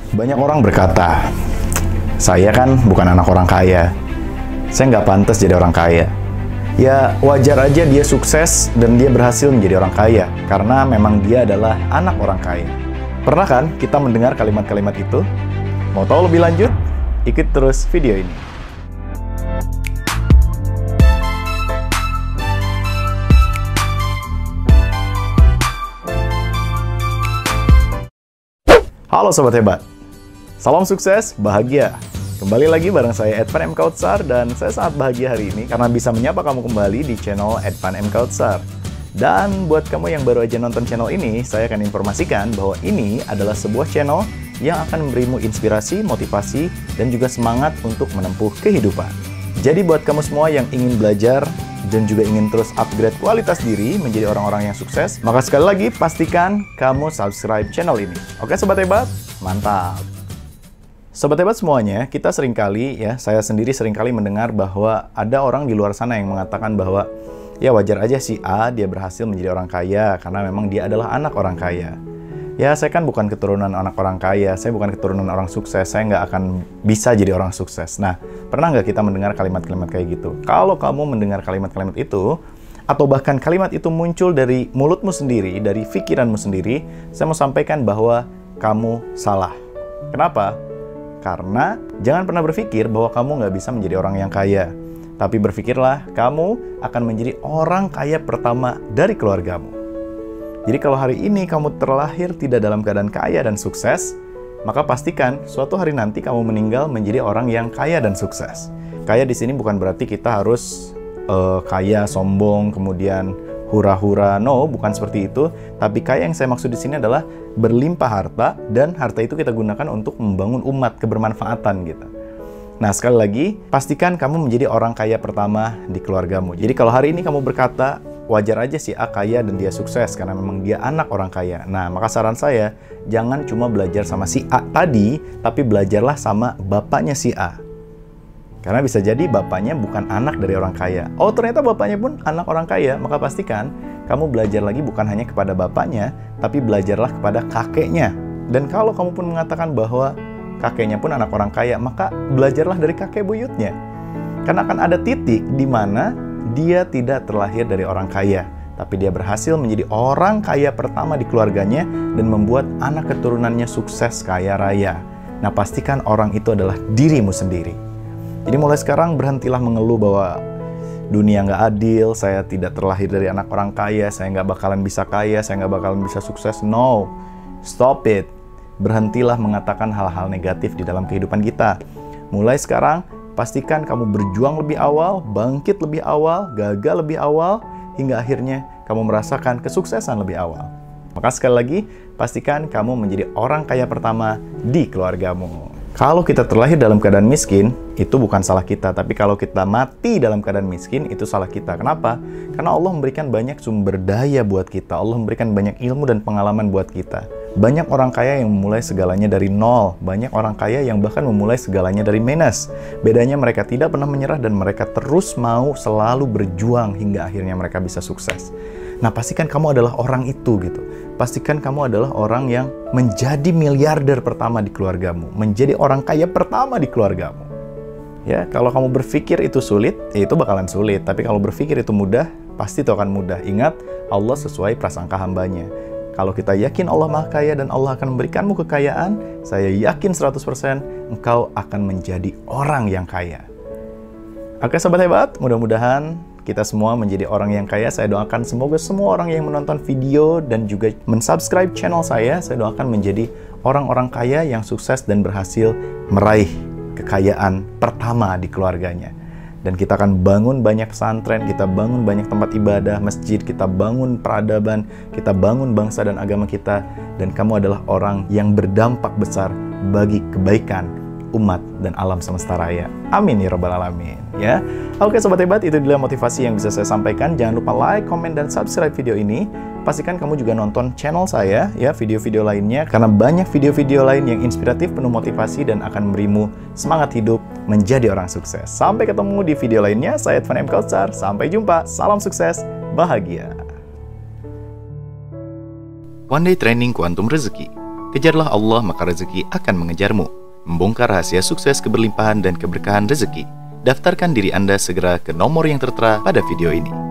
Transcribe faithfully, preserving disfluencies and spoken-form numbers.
Banyak orang berkata, saya kan bukan anak orang kaya, saya nggak pantas jadi orang kaya. Ya wajar aja dia sukses dan dia berhasil menjadi orang kaya, karena memang dia adalah anak orang kaya. Pernah kan kita mendengar kalimat-kalimat itu? Mau tahu lebih lanjut? Ikut terus video ini. Halo Sobat Hebat, salam sukses, bahagia. Kembali lagi bareng saya Edvan M. Kautsar, dan saya sangat bahagia hari ini karena bisa menyapa kamu kembali di channel Edvan M. Kautsar. Dan buat kamu yang baru aja nonton channel ini, saya akan informasikan bahwa ini adalah sebuah channel yang akan memberimu inspirasi, motivasi, dan juga semangat untuk menempuh kehidupan. Jadi buat kamu semua yang ingin belajar dan juga ingin terus upgrade kualitas diri menjadi orang-orang yang sukses, maka sekali lagi pastikan kamu subscribe channel ini. Oke Sobat Hebat, mantap! Sobat Hebat semuanya, kita seringkali, ya saya sendiri seringkali mendengar bahwa ada orang di luar sana yang mengatakan bahwa ya wajar aja si A dia berhasil menjadi orang kaya karena memang dia adalah anak orang kaya. Ya saya kan bukan keturunan anak orang kaya, saya bukan keturunan orang sukses, saya nggak akan bisa jadi orang sukses. Nah, pernah nggak kita mendengar kalimat-kalimat kayak gitu? Kalau kamu mendengar kalimat-kalimat itu, atau bahkan kalimat itu muncul dari mulutmu sendiri, dari pikiranmu sendiri, saya mau sampaikan bahwa kamu salah. Kenapa? Karena jangan pernah berpikir bahwa kamu nggak bisa menjadi orang yang kaya. Tapi berpikirlah, kamu akan menjadi orang kaya pertama dari keluargamu. Jadi kalau hari ini kamu terlahir tidak dalam keadaan kaya dan sukses, maka pastikan suatu hari nanti kamu meninggal menjadi orang yang kaya dan sukses. Kaya di sini bukan berarti kita harus uh, kaya, sombong, kemudian hura-hura. No, bukan seperti itu. Tapi kaya yang saya maksud di sini adalah berlimpah harta, dan harta itu kita gunakan untuk membangun umat, kebermanfaatan gitu. Nah, sekali lagi, pastikan kamu menjadi orang kaya pertama di keluargamu. Jadi kalau hari ini kamu berkata, wajar aja si A kaya dan dia sukses karena memang dia anak orang kaya. Nah, maka saran saya, jangan cuma belajar sama si A tadi, tapi belajarlah sama bapaknya si A. Karena bisa jadi bapaknya bukan anak dari orang kaya. Oh, ternyata bapaknya pun anak orang kaya, maka pastikan kamu belajar lagi bukan hanya kepada bapaknya, tapi belajarlah kepada kakeknya. Dan kalau kamu pun mengatakan bahwa kakeknya pun anak orang kaya, maka belajarlah dari kakek buyutnya. Karena akan ada titik di mana dia tidak terlahir dari orang kaya, tapi dia berhasil menjadi orang kaya pertama di keluarganya dan membuat anak keturunannya sukses kaya raya. Nah, pastikan orang itu adalah dirimu sendiri. Jadi mulai sekarang berhentilah mengeluh bahwa dunia nggak adil, saya tidak terlahir dari anak orang kaya, saya nggak bakalan bisa kaya, saya nggak bakalan bisa sukses. No, stop it. Berhentilah mengatakan hal-hal negatif di dalam kehidupan kita. Mulai sekarang, pastikan kamu berjuang lebih awal, bangkit lebih awal, gagal lebih awal, hingga akhirnya kamu merasakan kesuksesan lebih awal. Maka sekali lagi, pastikan kamu menjadi orang kaya pertama di keluargamu. Kalau kita terlahir dalam keadaan miskin, itu bukan salah kita. Tapi kalau kita mati dalam keadaan miskin, itu salah kita. Kenapa? Karena Allah memberikan banyak sumber daya buat kita. Allah memberikan banyak ilmu dan pengalaman buat kita. Banyak orang kaya yang memulai segalanya dari nol. Banyak orang kaya yang bahkan memulai segalanya dari minus. Bedanya mereka tidak pernah menyerah dan mereka terus mau selalu berjuang hingga akhirnya mereka bisa sukses. Nah, pastikan kamu adalah orang itu gitu. Pastikan kamu adalah orang yang menjadi miliarder pertama di keluargamu. Menjadi orang kaya pertama di keluargamu. Ya, kalau kamu berpikir itu sulit, ya itu bakalan sulit. Tapi kalau berpikir itu mudah, pasti itu akan mudah. Ingat, Allah sesuai prasangka hambanya. Kalau kita yakin Allah Maha Kaya dan Allah akan memberikanmu kekayaan, saya yakin seratus persen engkau akan menjadi orang yang kaya. Oke Sobat Hebat, mudah-mudahan kita semua menjadi orang yang kaya. Saya doakan semoga semua orang yang menonton video dan juga mensubscribe channel saya, saya doakan menjadi orang-orang kaya yang sukses dan berhasil meraih kekayaan pertama di keluarganya. Dan kita akan bangun banyak pesantren, kita bangun banyak tempat ibadah, masjid, kita bangun peradaban, kita bangun bangsa dan agama kita. Dan kamu adalah orang yang berdampak besar bagi kebaikan umat dan alam semesta raya. Amin ya rabbal alamin. Ya, oke Sobat Hebat, itu adalah motivasi yang bisa saya sampaikan. Jangan lupa like, komen, dan subscribe video ini. Pastikan kamu juga nonton channel saya, ya, video-video lainnya, karena banyak video-video lain yang inspiratif, penuh motivasi, dan akan memberimu semangat hidup menjadi orang sukses. Sampai ketemu di video lainnya, saya Edvan M. Kautsar. Sampai jumpa, salam sukses, bahagia. One Day Training Kuantum Rezeki. Kejarlah Allah, maka rezeki akan mengejarmu. Membongkar rahasia sukses, keberlimpahan, dan keberkahan rezeki. Daftarkan diri Anda segera ke nomor yang tertera pada video ini.